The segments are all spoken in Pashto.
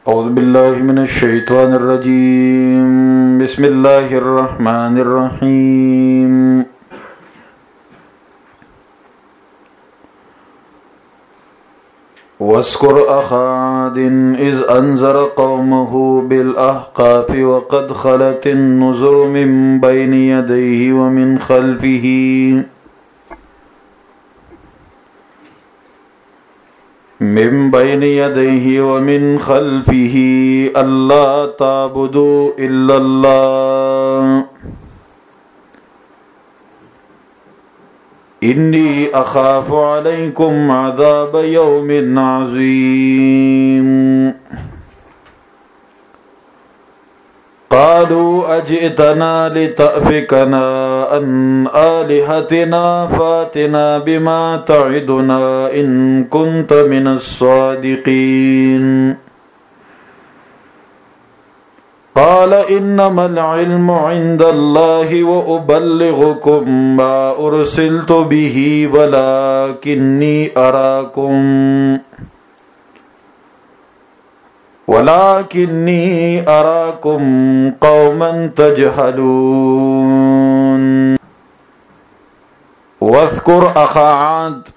أعوذ بالله من الشيطان الرجيم بسم الله الرحمن الرحيم واذكر أخا عاد إذ أنذر قومه بالأحقاف وقد خلت النذر من بين يديه ومن خلفه ومن خلفه ألا تعبدوا إلا الله إني أخاف عليكم عذاب يوم عظيم قالوا أجئتنا لتأفكنا عن آلهتنا فاتنا بما تعدنا إن كنت من الصادقين قال إنما العلم عند الله وأبلغكم ما أرسلت به ولكني أراكم قوما تجهلون واذكر أخا عاد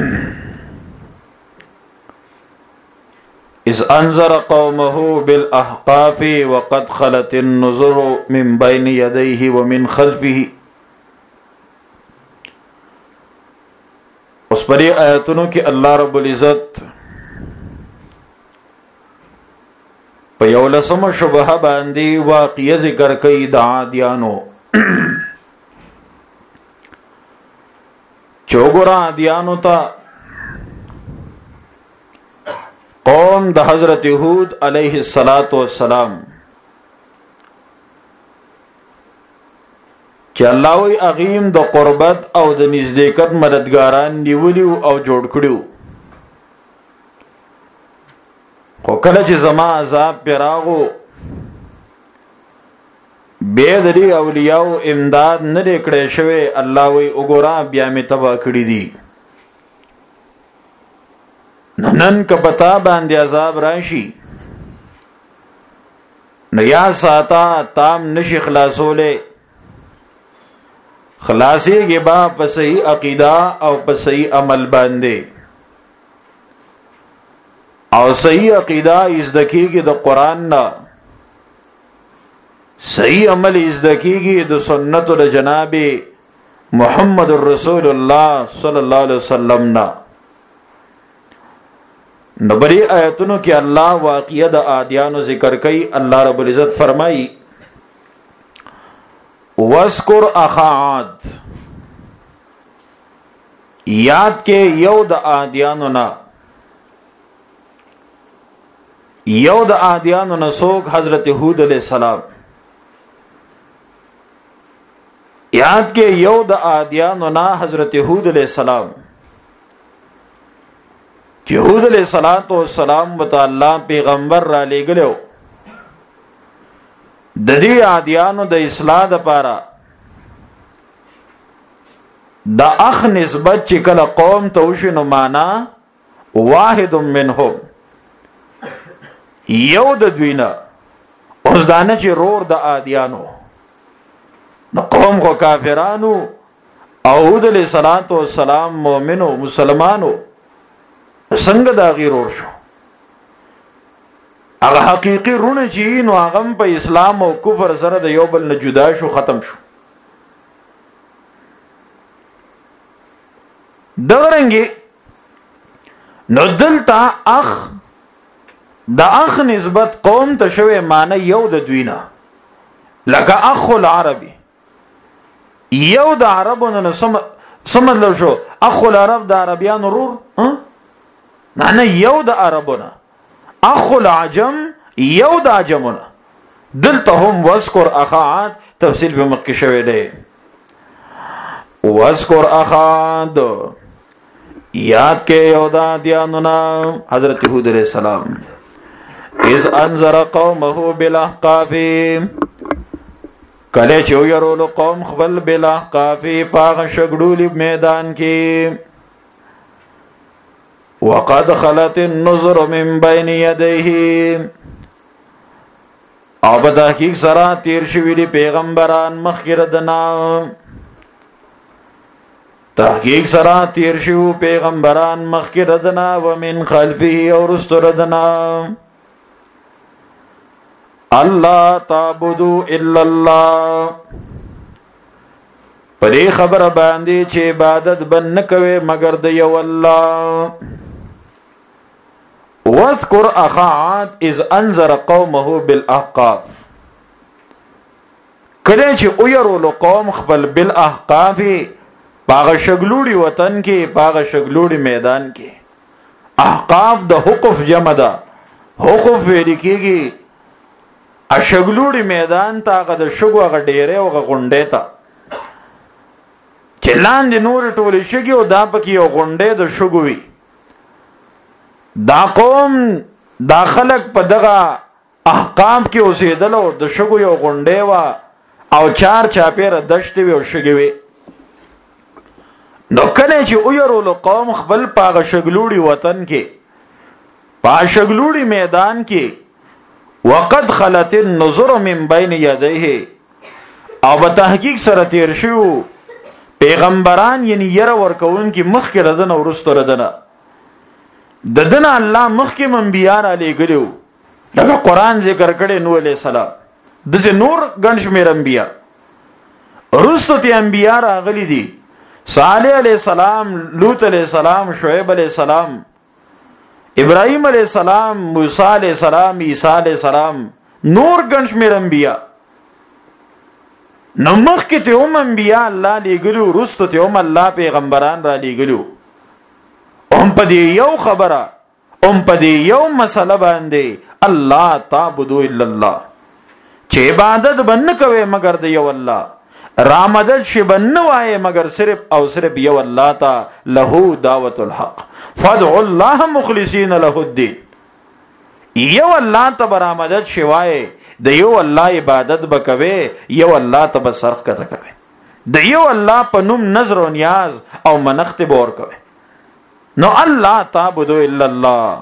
إذ أنذر قومه بالأحقاف وقد خلت النذر من بين يديه ومن خلفه. اس پری آیتونو کې الله رب العزت په یو لسمه شبهه باندې واقعي ذکر کوي د عادیانو. چوغورا عادیانو ته قوم د حضرت هود علیه السلام چې الله وی اغیم د قربت او د نزدېکت مددګاران نیولیو او جوړ کړیو، خو کله چې زما عذاب پیراغو بے دری اولیاء امداد نه کړي شوی، الله وی وګورا بیا می تبا کړی دي. نن کپتا باندې عذاب راشي نیا ساتا تام نشي خلاصوله، خلاصي کې با په صحیح عقیده او په صحیح عمل باندې، او صحیح عقیده ازدکیږي د قران نه، صحیح عمل ازدکیږي د سنت د جناب محمد رسول الله صلی الله علیه وسلم نه. نبری آیتونو کې الله واقعه د عادیانو ذکر کوي. الله رب العزت فرمایي واذکر اخا عاد، یاد کې یو د عادیانو نه، یو د عادیانو نه څوک؟ حضرت هود علیہ السلام. یاد کې یو د عادیانو نه حضرت هود علیہ السلام، چې هود علیہ السلام وتعالى پیغمبر را لېږلو د دې عادیانو د اصلاح لپاره. د اخ نسبت چې کله قوم ته وشنو معنا واحد منهم، یو د دوینا. اوس دانه چې رور د عادیانو نو قوم خو کافرانو او هود علیہ السلام مؤمنو مسلمانو، څنګه دا غیر اور شو؟ هغه حقيقي رونه چې نو هغه په اسلام او کفر سره د یو بل نه جدا شو، ختم شو. دغرنګي نو دلته اخ د اخ نسبت قوم ته شوی معنی یو د دوینا، لکه اخ العربي، یو د عربونو نه سمدلو شو. اخ العرب د عربيان رور، نه یو د عربونه. اخ العجم یو د عجمونه. دلته هم واذکر اخا عاد تفصیل به مخکې شوی دی. واذکر اخا عاد، یاد کې یو د عادیانو نه حضرت هود علیہ السلام. اذ انذر قومه بالاحقاف، کله چې ويرولو قوم خپل بالاحقاف پاغه شګړولې میدان کې. وقد خلت النذر من بين يديه، او په تحقیق سره تیر شوی دی پیغمبران مخکې دنا تحقیق سره تیر شوی پیغمبران مخکې دنا ومن خلفه او رستو دنا الله تعبدو الا الله پدې خبره باندې چې عبادت بن نه کوي مگر د یو الله واذكر اخا عاد اذ انذر قومه بالاحقاف کله چې او يرول قوم خپل بالاحقاف باغ شګلوړي وطن کې باغ شګلوړي میدان کې احقاف د حقوف جمع ده حقوف ولیکيږي اشګلوړي میدان ته د شګو غ ډېره او غ غونډه ته چلان دي نور ټول شګي او دا پکې یو غونډه د شګوي دا قوم دا خلق په دغه احقام کې اوسېدل او د شګو یو غونډه وا او چار چاپیره دشت وی او شګي وی نو کله چې او يرول قوم خپل پاغه شګلوړي وطن کې پا شګلوړي میدان کې وقد خلت النظر من بين يديه او په تحقیق سره تیر شو پیغمبران یعنی ير ورکون کې مخ کې ردن او رستو ردن ددن الله مخ کې انبیاء علی ګلو لکه قران ذکر کړي نو علی السلام دغه نور ګنش مې انبیاء رستو ته انبیاء راغلي دي صالح علیہ السلام لوط علیہ السلام شعیب علیہ السلام ابراہیم علیہ السلام موسی علیہ السلام عیسی علیہ السلام نور گنش میر انبیاء نمخ کی ته انبیاء الله لګلو رستو ته الله پیغمبران را لګلو پدې یو خبره پدې یو مسله باندې الله تعبدو الا الله چې عبادت بن کوي مگر د یو الله رامدد شي بن وای مگر صرف او صرف یو الله تا له دعوت الحق فادعوا الله مخلصین له الدين یو الله ته برامدد شوای د یو الله عبادت بکوي یو الله ته بسرخ کته کوي د یو الله په نوم نظر او نیاز او منخت بور کوي نو الله تعبدو الا الله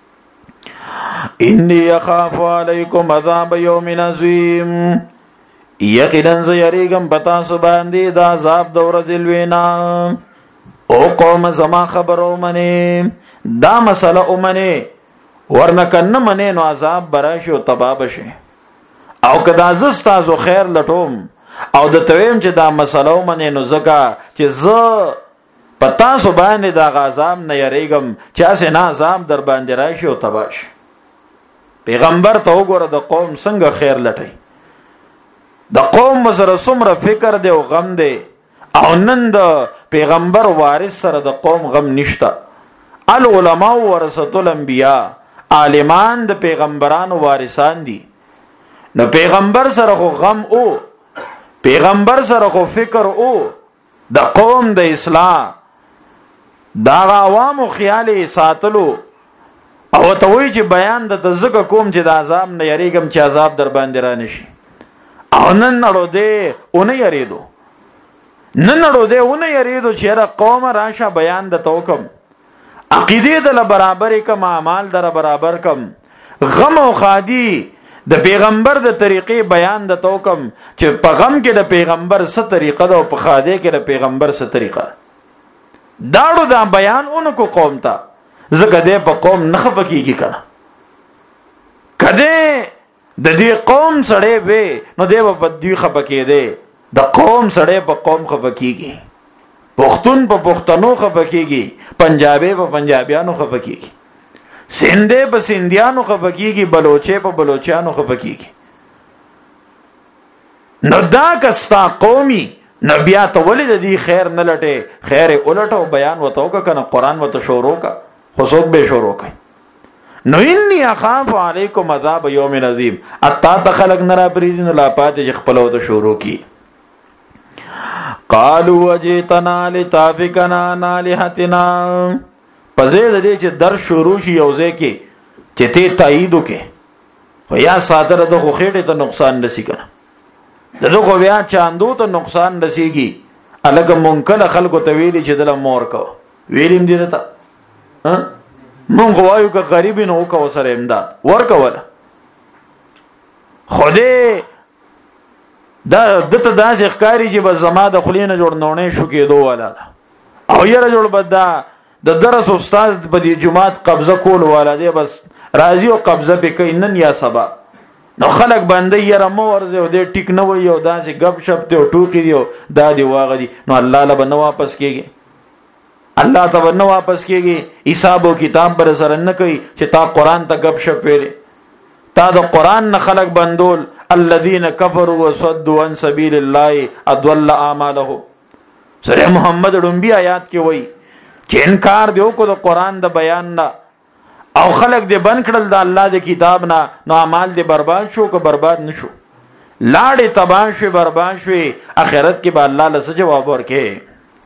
انی اخاف علیکم عذاب یوم عظیم یقینا زیریګم پتا سو باندې دا عذاب د ورځې لوینا او قوم زما خبرو منی دا مسله اومنه ورنکنه منی نو عذاب براشي او تباب شي او کدا زستازو خیر لټوم او د تویم چې دا مسله اومنه نو زکا چې ز پتا سو باندې دا عذاب نه یریګم چې اسه نه عذاب در باندې راشي او تباش پیغمبر ته وګوره د قوم څنګه خیر لټي د قوم سره څومره فکر دی او غم دی او نن د پیغمبر وارث سره د قوم غم نشتا العلماء ورثه الانبیاء عالمان د پیغمبرانو وارثان دي نو پیغمبر سره خو غم او پیغمبر سره خو فکر او د قوم د اصلاح دا عوامو خیال ساتلو او ته وی چې بیان د تزکه کوم چې د عذاب نه یریګم چې عذاب در باندې را نشي او نن نړو دې اون یریدو نن نړو دې اون یریدو چې را قوم راشه بیان د توکم عقیده د برابر کم اعمال در برابر کم غم او خادي د پیغمبر د طریقې بیان د توکم چې په غم کې د پیغمبر څه طریقه ده او په خاده کې د پیغمبر څه طریقه داړو دا بیان اونکو قوم ته زکه دې په قوم نه خپکیږي کنه کده د دې قوم سړې وې نو دې په دې خپکې دې د قوم سړې په قوم خپکیږي پښتون په پښتنو خپکیږي پنجابي په پنجابیانو خپکیږي سندې په سندیانو خپکیږي بلوچې په بلوچیانو خپکیږي نو دا کستا قومي نبیا ته ولید دی خیر نه لټه خیر الټو بیان وتو کنه قران وته شروع کا خصوص به شروع کای نو انی اخاف علیکم عذاب یوم عظیم اتا تخلق نرا پریزن لا پات خپلو ته شروع کی قالوا وجئتنا لتافكنا نالهتنا پزید دې چې در شروع شي یوځه کې چې ته تایید وکې خو یا صادره د خو خېټه ته نقصان نسی کنه دغه بیا چاندو ته نقصان رسیږي الګ مونکل خلکو ته ویلي چې دل مور کو ویلیم دي ته مونږ وایو که غریب نه وکاو سره امداد ورکول خوده دا دته داس ښکاری چې بس زما د خلینو جوړ نونه شو کېدو والا او یره جوړ بدا د درس استاد په دې جمعات قبضه کول والا دی بس راضی او قبضه په کینن یا سبا نو خلق باندې یره مو ورځو دې ټیک نه وي او داسې غب شپ ته ټوکی دی دا دی واغ دی نو الله له بنو واپس کیږي الله ته ورنه واپس کیږي حساب او کتاب بر سره نه کوي چې تا قران ته غب شپ ویلې تا د قران نه خلق بندول الذين كفروا وصدوا عن سبيل الله اضل اعمالهم سورہ محمد رنبی آیات کې وایي چې انکار دیو کو د قران د بیان نه او خلق دې بن کړل د الله د کتاب نه نو اعمال دې برباد شو که برباد نشو لاړې تباہ شو برباد شو اخرت کې به الله له جواب ورکړي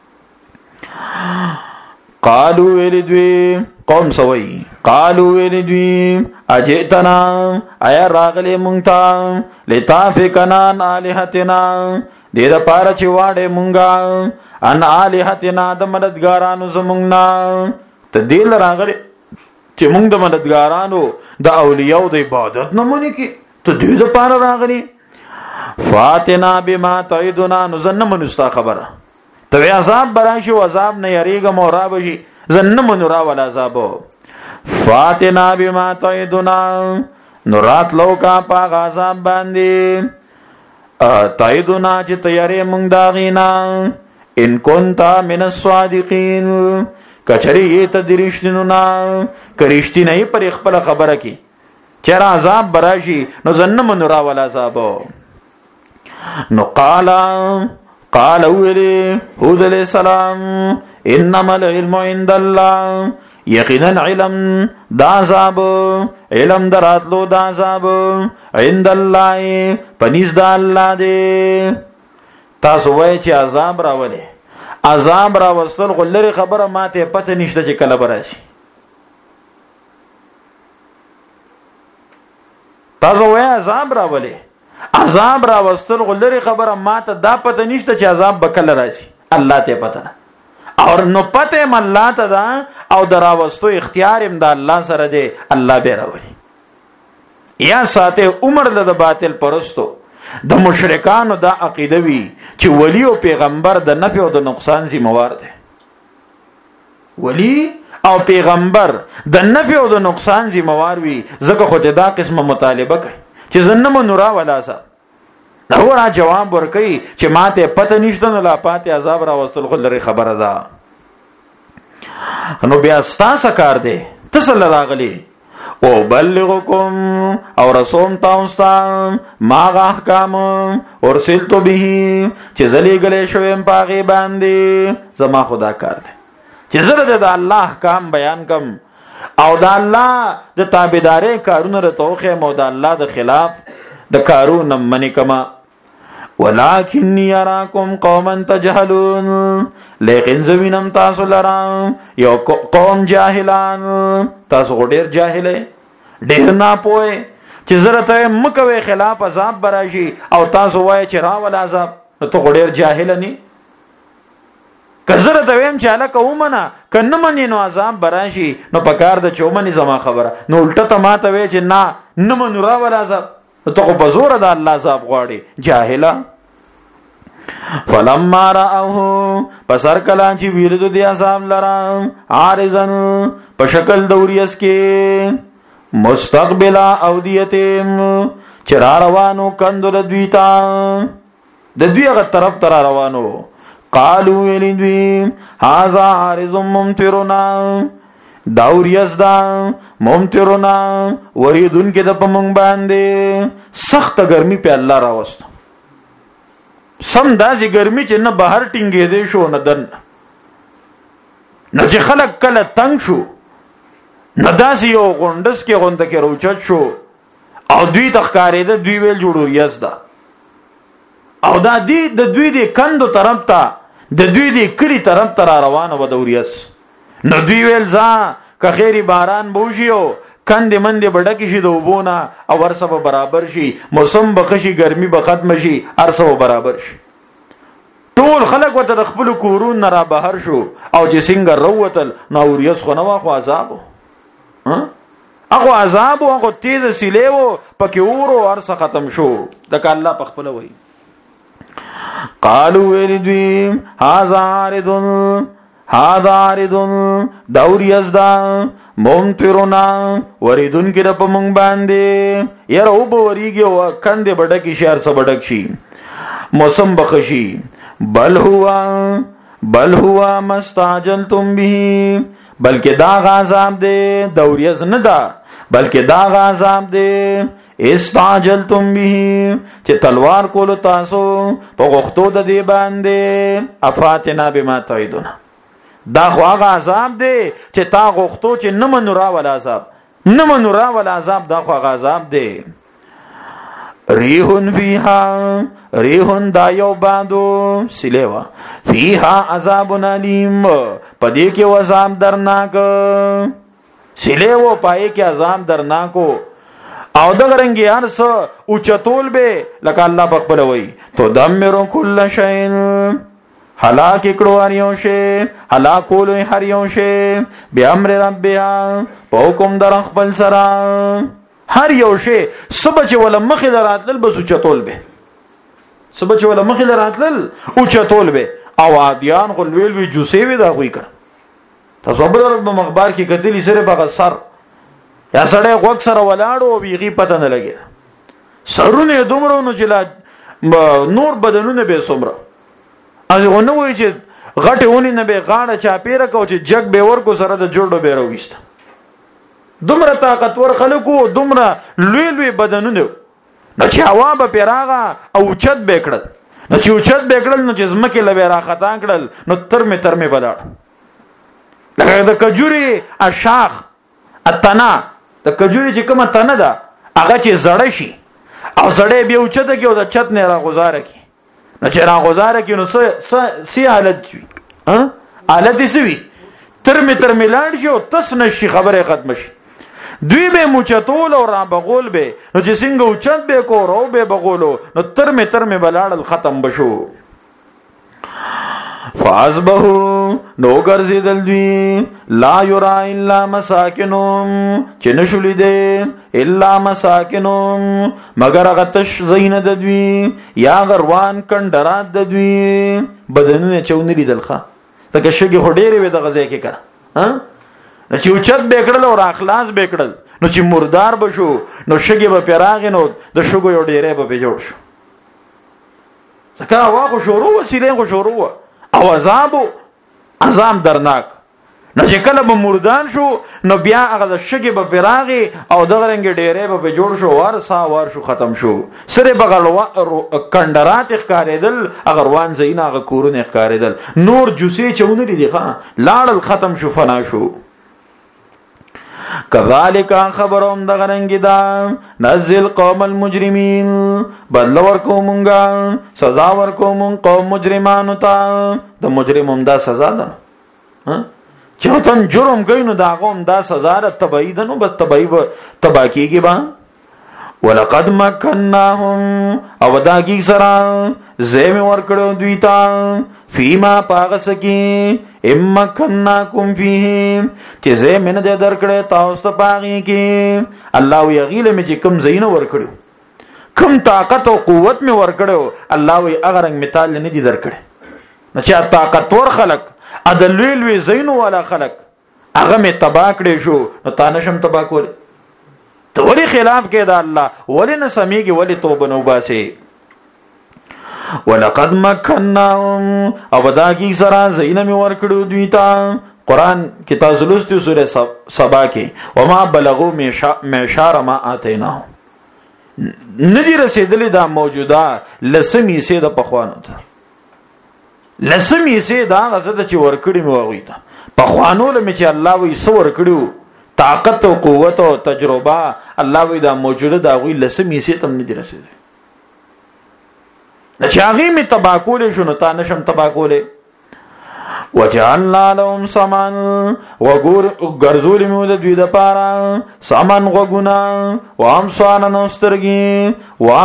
قالو ویلدوی قوم سوئی قالو ویلدوی اجئتنا ایا راغلی مونږ لتافکنان الہتنا دې د پاره چې واړې مونږه ان الہتنا د مددګارانو زمونږ ته دې راغلی چې مونږ د مددګارانو د اولیاء د عبادت نه مونږ کې ته دې د پاره راغلی فاتنا بما تعدنا نزن منستا خبره تو عذاب براشي او عذاب نه یریګم او را بشي زن منورا ولا عذاب فاتنا بما تعدنا نورات لوکا پاغ عذاب باندې تعدنا چې تیارې مونږ داغینا ان كنت من الصادقين کچری ته درشتینو نا کرشتي نه پر خپل خبره کی چر عذاب براشي نو زن منورا ولا عذاب نو قال اولی حود علیہ السلام انما العلم عند الله یقینا علم دا عذاب علم دراتلو دا عذاب عند الله پنیز دا الله دی تاسو وای چې عذاب راولي عذاب راوستل غلری خبره ماته پته نشته چې کله براشي تاسو وای عذاب راولي عذاب را وستل غلری خبره ماته دا پته نشته چې عذاب بکل راځي الله ته پته اور نو پته م الله ته دا او درا وستو اختیار ام د الله سره دی الله به راوړي یا ساته عمر د باطل پرستو د مشرکانو دا عقیده وی چې ولی او پیغمبر د نفع او د نقصان ذمہوار دي ولی او پیغمبر د نفع او د نقصان ذمہوار وی زکه خو دا قسمه مطالبه کوي چې زنم نورا ولا سا دا ورا جواب ورکي چې ماته پته نشته نه لا پاتې عذاب را وستل خو لري خبره ده نو بیا ستاسو کار دی تسل راغلی او بلغکم او رسوم تاسو ما احکام ورسلت به چې زلی غلې شوم پاغي باندې زما خدا کار دی چې زره د الله احکام بیان کم او د الله د تابعداري کارونه رتوخه مو د الله د خلاف د کارونه منی کما ولکن یراکم قوما تجهلون لیکن زوینم تاسو لرام یو قوم جاهلان تاسو ډیر جاهله ډیر نه پوي چې زرته مکوي خلاف عذاب براشي او تاسو وای چې را ول عذاب ته ډیر جاهل نه کزره ته ویم چې الک ومنه کنه منی نو عذاب براشي نو پکار د چومنی زما خبره نو الټه ته ماته وی چې نه منو را ول عذاب ته خو بزور د الله عذاب غواړي جاهلا فلما راوه پسر کلا چې ویل د عذاب لرا عارضن په شکل دوریس کې مستقبلا اودیتم چر روانو کندل دویتا د دوی هغه طرف تر روانو قالو ویلدوی هازا عارض ممترنا داوریس دا ممترنا وریدون کې د پمنګ باندې سخت ګرمي په الله راوست سم داسې ګرمي چې نه بهر ټینګې دي شو نه دن نه چې خلک کله تنگ شو نه داسې یو غونډس کې غونډه کې روچت شو او دوی تخکارې ده دوی ویل جوړو یز ده او دا دی د دوی دی کندو طرف ته د دوی دی کلی طرف ته روانه و دوریس نو دوی ویل ځا که خیری باران بوشیو کندې منډې بډکې شي د وبونه او ورسه به برابر شي موسم بخشي ګرمي به ختم شي ارسه به برابر شي ټول خلک وته د خپل کورون نه را بهر شو او چې څنګه روتل نو اوریس خو نه واخو عذاب هغه عذاب او هغه تیز سیلیو پکې ورو ارسه ختم شو دک الله په خپل وای قالوا ولدوی هذا عارض داوری ازدا ممطرنا وریدون کې په مونږ باندې یره او به وریږي او کنده بډکی شهر سره بډک شي موسم بخشي بل هو مستعجلتم به بلکې دا غذاب دی دوریز نه دا بلکې دا غذاب دی استعجلتم به چې تلوار کول تاسو په غختو د دی باندې افاتنا بما تعیدون دا خو هغه عذاب دی چې تا غختو چې نه منورا ول عذاب دا خو هغه عذاب دی ریحن دا یو بادو سلیوا فیها عذاب علیم پدې کې عذاب درناک سلیو پای کې عذاب درناکو او دغه رنګي ارس او چتول به لکه الله په خپل وای تو دمرو کل شین هلاک کړو اریو شی هلاکول هر یو شی به امر ربیا په حکم در خپل سره هر یو شی سبچ ولا مخ دراتل بس او چتول به سبچ ولا مخ دراتل او چتول به او عادیان غلویل وی جوسی وی دا غوي کړ تاسو په مخبار کې کتلی سره په سر یا سړی غوږ سره ولاړو بیغي پته نه لګي سرونه دومره نو چې نور بدنونه به سمره ازونه وای چې غټه ونی نه به غاړه چا پیره کو چې جګ به ورکو سره د جوړو به رويست دومره طاقتور خلکو دومره لوی بدنونه نو چې هوا به پیراغه او چت به کړل نو چې چت به کړل نو چې زمکه لوي راختا کړل نو ترمه بلاړ لکه د کجوري اشاخ اتنا د کجوري چې کومه تنه ده هغه چې زړه شي او زړه به اوچته کې او د چت نه راغزاره کی نو چې راغزاره کی نو سی حالت وي حالت سوي ترمه لاړ شي او تس نشي خبره ختم شي دوی به موچتول او را بغول به نو چې څنګه اوچت به کو رو به بغولو نو ترمه بلاړل ختم بشو فازبهو نو ګرځیدل دوی لا یرا الا مساکنهم چې نشولې دي الا مساکنهم مگر هغه تش زین د دوی یا غروان کندرات د دوی بدنونه چونری دلخه تک شګي هډېره وي د غزې کې کړه چې اوچت بیکړل او اخلاص بیکړل نو چې مردار بشو نو شګي به پیراغ نو د شګو یو ډېره به جوړ شو ځکه واغه شروع وسیله غو شروع او عذاب درناک نو چې کله به مردان شو نو بیا هغه د شګي به پیراغي او دغه رنګ ډېره به جوړ شو ور شو ختم شو سره بغلوا کندرات ښکارېدل اگر وان زینا غ کورونه ښکارېدل نور جوسي چونه دي ښا لاړل ختم شو فنا شو کذالک خبرهم دغرنګی دا نزل قوم المجرمین بدل ورکو مونږه سزا ورکو مونږ قوم مجرمانو ته د مجرموم دا سزا ده چې وطن جرم کوي نو دا قوم دا سزا ده تبعید نو بس تبا کیږي با ولقد مکناهم او دا کی سرا زیم ورکړو دوی ته فیما پاغسکی امکناکم فیهم چې زیم نه درکړې تاسو ته پاغي کې الله وی غیله می چې کم زین ورکړو کم طاقت او قوت می ورکړو الله وی اگر مثال نه دي درکړي نو چې طاقت ور خلق ادلوی وی زین ولا خلق هغه می تبا کړې شو نو تانشم تبا کول ته ولی خلاف کې دا الله ولی نه سميږي ولی توبه نو باسي ولقد مکناهم او دا کی سرا زینم ورکړو دوی ته قران کې تاسو لوستو سوره سبا کې وما بلغوا معشار ما اتیناهم ندی رسیدلی دا موجوده لسمی سي د پخوانو ته لسمی سي دا غزه چې ورکړی مو غوي ته پخوانو لمه چې الله وي سور کړو طاقت او قوت او تجربه الله وی دا موجوده دا غوی لسمی سي تم نه دي رسیدي د چاغي می تباکول شنو تا نشم تباکول وجعلنا لهم سمن وغور غرزول مود دوی د پارا سمن غغنا وامسوان نسترګي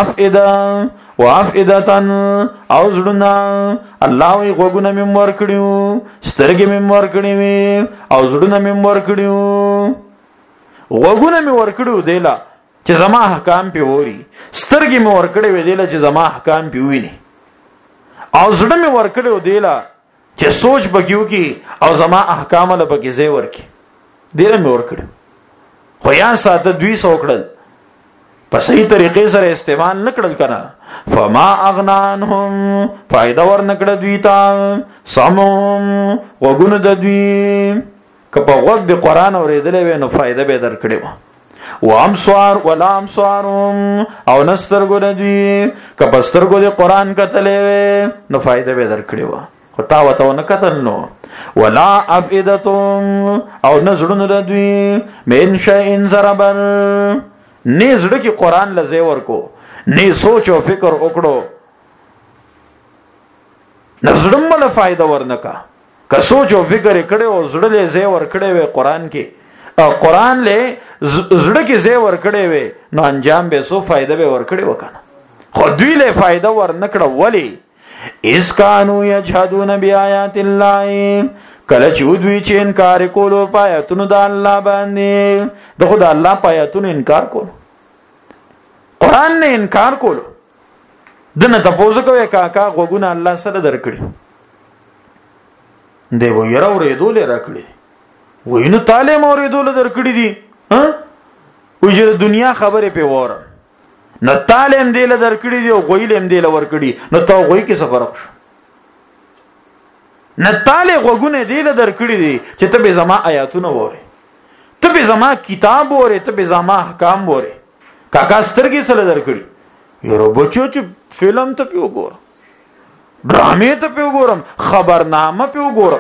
وافئدتن او زړنا الله وی غغنا مم ور کړیو سترګي مم ور کړیو او زړنا مم ور کړیو وګونه می ورکړو دیلا چې زما احکام په ووري سترګې می ورکړې وې دیلا چې زما احکام په ویني او زړه می ورکړو دیلا چې سوچ بګیو کی او زما احکام له بګی زی ورکی دیلا می ورکړو خو یا ساته دوی سوکړل په صحیح طریقې سره استعمال نکړل کنه فما اغنانهم فائدہ ور نکړه دوی ته سمهم وګونه د دوی کپه وخت د قران اوریدلې و نو فائدہ به درکړي و امسوار ولا امسوارهم او نسترګو د دوی کپه سترګو د قران کتلې نو فائدہ به درکړي و خو تا وته نه کتل نو ولا افئدتهم او نزړونو د دوی من شيء زربر نه زړه کې قران لزه ورکو نه سوچ او فکر وکړو نزړم له فائدہ ورنکا که سوچ او فکر کړي او زړه له زه ور کړي وي قران کې او قران له زړه کې زه ور کړي وي نو انجام به سو فائدہ به ور کړي وکنه خو دوی له فائدہ ور نکړه ولی اس کانو یجحدون بیاات الله کله چې دوی چې انکار کولو پایتونو د الله باندې د خدای الله پایتونو انکار کولو قران نه انکار کولو دنه تاسو کوي کاکا غوګونه الله سره درکړي دی و یره اورېدول راکړي وینو تعالی اورېدول درکړي دي ها وجه دنیا خبره په وره نو تعلیم دی له درکړي دی او غویلم دی له ورکړي نو تا غوي کې سفر وکړه نه تعالی غوګونه دی له درکړي دي چې ته به زما آیاتونه وره ته به زما کتاب وره ته به زما احکام وره کاکا سترګې سره درکړي یره بچو چې فلم ته پیو ګور ډرامې ته پیو ګورم خبرنامه پیو ګورم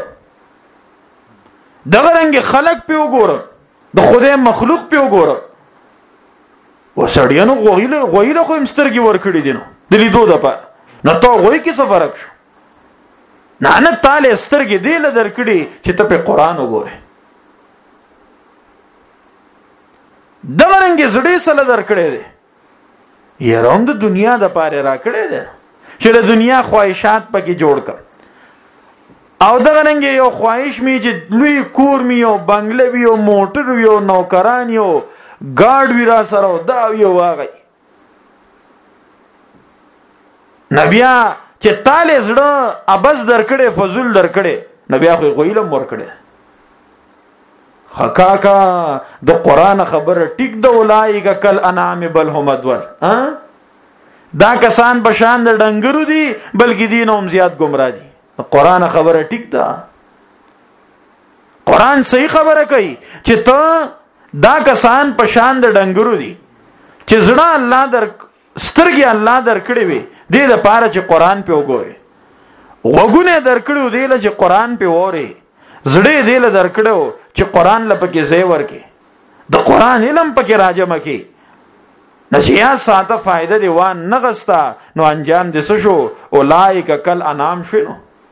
دغه رنګ خلق پیو ګورم د خدای مخلوق پیو ګورم وسړیانو غویله خو مسترګي ورکړي دي نو د لیدو د پاره نو ته غوي کې څه فرق شو نه تعالی سترګي دی له درکړي چې ته په قران وګوره دغه رنګ زړې سره درکړي دي یروم د دنیا د پاره راکړي دي چې د دنیا خواهشات پکې جوړ کړ او دغه رنګ یو خواهش می چې لوی کور می یو بنگله وی یو موټر وی یو نوکران یو ګاډ وی را سره دا یو واغی نبیا چې تعالی زړه ابز درکړي فضل درکړي نبیا خو غویلم ورکړي حقاقا د قران خبره ټیک د اولایګه کل انعام بل هم ادور دا کسان بشان د ډنګرو دي بلکې دینوم زیات گمراه دي قران خبره ټیک ده قران صحیح خبره کوي چې ته دا کسان پشان د ډنګرو دي چې زړه الله در سترګي الله در کړی وي دې د پاره چې قران په وګوري وګونه در کړو دې له چې قران په ووري زړه دې له در کړو چې قران لپاره ځای ورکي د قران علم پکې راجم کی نشیا ساته فائدہ دی وان نغستا نو انجام دې څه شو اولائک کل انام شنو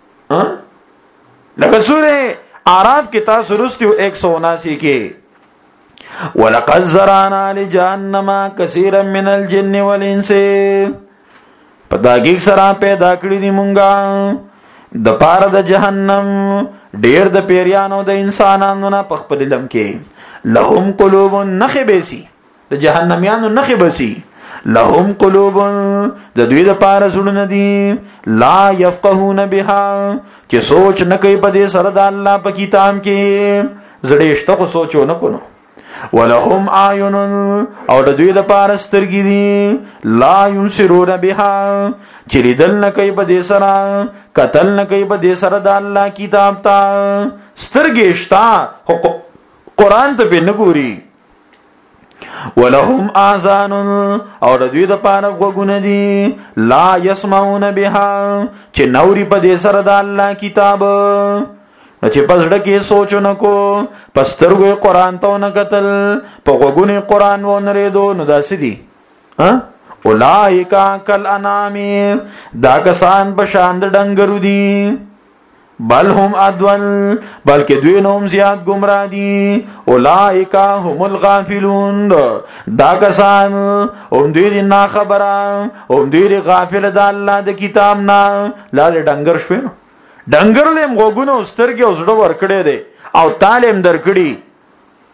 لکه سوره اعراف کې تاسو ورستیو 179 کې ولقد زرعنا لجهنم كثيرا من الجن والانس پداګیک سره پیدا کړی دی مونږه د پاره د جهنم ډیر د پیریانو د انسانانو نه پخپل لم کې لهم قلوب نخبسي د جهنميانو نخبسي لهم قلوب د دوی د پاره زړونه دي لا يفقهون بها چې سوچ نه کوي په دې سره د الله په کتاب کې زړېشته خو سوچو نه کونو ولهم اعین او د دوی د پاره سترګې دي لا ينصرون بها چې لیدل نه کوي په دې سره قتل نه کوي په دې سره د الله کتاب ته سترګې شتا قران ته به نه ګوري ولهم اذان او د دوی د پاره غوګونه دي لا يسمعون بها چې نوري په دې سره د الله کتاب چې پسړه کې سوچونه کو پسترګو قران ته نه قتل په غوګونه قران و نه ریدو نو داسې دي اولائک کل انام دا کسان په شان د ډنګرو دي بل هم ادول بلکې دوی نوم زیات گمراه دي اولائک هم الغافلون دا کسان هم دوی نه خبره هم دوی غافل د الله د کتاب نه لاله ډنګر شوی ډنګر لم غوګونو سترګې او زړه ور کړې دي او تعلیم در کړی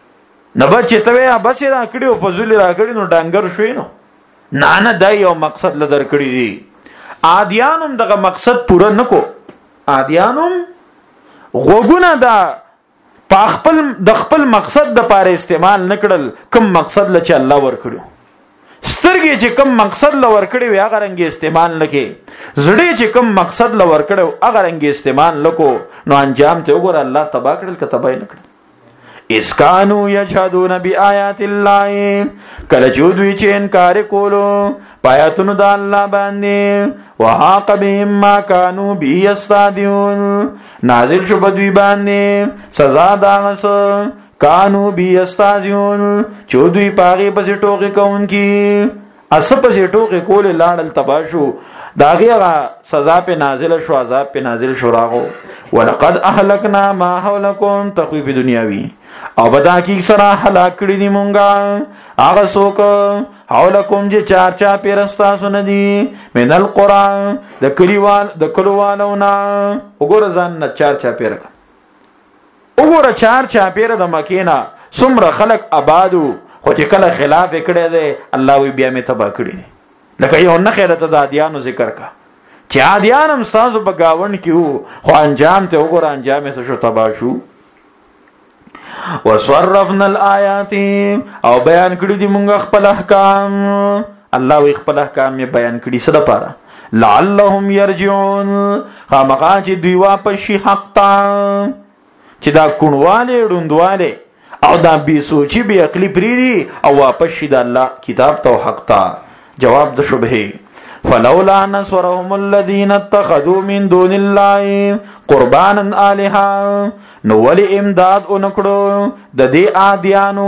نه بچ ته بس را کړی او فزول را کړی نو ډنګر شوی نو نه دا یو مقصد لدر کړی دی. عادیانم دغه مقصد پوره نکو. عادیانم غوګونه دا د خپل مقصد د پاره استعمال نکړل کوم مقصد ل چې الله ور کړو. سترګې چې کوم مقصد ل ور کړی وي هغه رنګ استعمال نکې. زړه چې کوم مقصد ل ور کړو هغه رنګ استعمال نکو نو انجام ته وګور الله تبا کړل ک تبا نه کړ. اسکانو یجحدون بیاات الله کله چې دوی چې انکار کولو پایاتونو د الله باندې وحاق بهم ما كانوا به یستهزئون نازل شو بدوی باندې سزا داغس کانو به یستهزئون چې دوی پاغي پسې ټوکې کوونکی اس پسې ټوکې کول لاړل تباشو داغه سزا په نازل شو عذاب په نازل شو راغو. ولقد اهلكنا ما حولكم تخويف دنیاوی او بدا کی سره هلاک کړي دي مونږه هغه څوک حولکم چې چار چا پیرستا سندي من القران د کلیوالونه وګوره ځان نه چار چا پیر وګوره چار چا پیر د مکینا څومره خلق آبادو خو چې کله خلاف کړي دي الله وی بیا می تبا کړي لکه یو نه خیرته د عادیانو ذکر کا چې عادیان هم تاسو په گاون کې وو خو انجام ته وګوره انجام یې شو تبا شو. وصرفنا الآیات او بیان کړی دي موږ خپل احکام. الله وی خپل احکام یې بیان کړي څه لپاره لعلهم يرجعون خامخا چې دوی واپس شي حق ته چې دا کونواله روندواله او دا بي سوچي بي عقلي پریری او واپس شي د الله کتاب ته حق ته. جواب د شبهه فلولا نصرهم الذين اتخذوا من دون الله قربانا الها نو ولي امداد اونکړو د دې عادیانو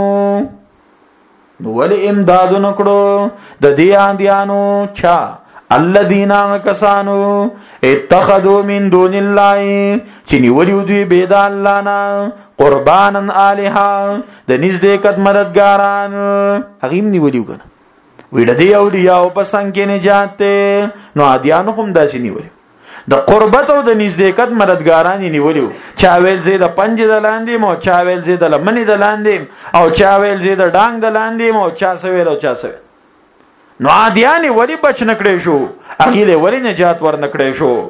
نو ولي امداد اونکړو د دې عادیانو چا الذين كسانو اتخذوا من دون الله چې نیولیو دوی بيد الله نه قربانا الها د نږدېکت مددګاران هغه نیولیو کنه ویډه دی اولیاء په څنګه نجات ته نو عادیانو هم داسې نیول د قربت او د نږدېکت مددګاران نیولیو چا ویل زید پنځه د لاندې مو چا ویل زید لمنې د لاندې او چا ویل زید ډانګ د لاندې مو چا سویل او چا سویل نو عادیان ولی بچ نکړې شو هغه له ولی نجات ور نکړې شو.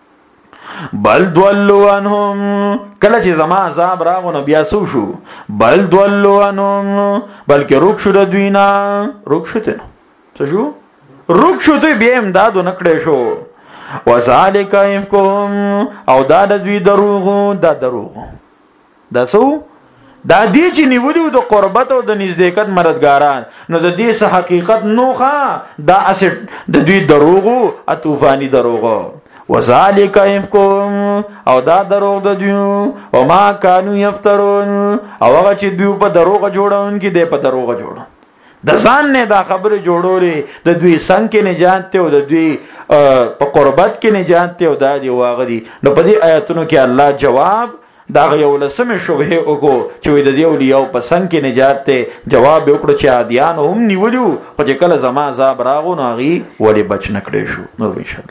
بل دولوا عنهم کله چې زما عذاب راغونه بیا سو شو بل دولوا عنهم بلکې روک شو د دوی نه روک شته څه شو روک شو دوی بیا امداد نکړې شو. وذالک افکهم او دا د دوی دروغ دا سو دا دی چې نیولیو د قربت او د نږدېکت مددګاران نو د دې څه حقیقت نوخه دا اسد د دوی دروغ او طوفاني دروغ. وذالک افکهم او دا دروغ د دوی او ما كانوا يفترون او هغه چې دوی په دروغ جوړون کې دی په دروغ جوړون د ځان نه دا خبره جوړولې د دوی څنګه نجات ته او د دوی په قربت کې نجات ته او دا دی واغدي. نو په دې آیاتونو کې الله جواب دا یو لسمه شوبه وکړو چې د دې اولیاء په څنګه کې نجات ته جواب وکړو چې عادیان هم نیولیو خو چې کله زما عذاب راغو نو هغه ولی بچ نکړې شو. نو ان شاء الله